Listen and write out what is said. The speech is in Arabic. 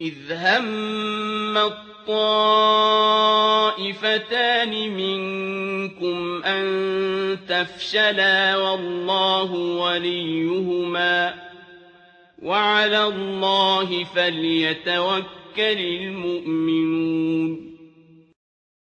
إذ هم الطائفتان منكم أن تفشلا والله وليهما وعلى الله فليتوكل المؤمنون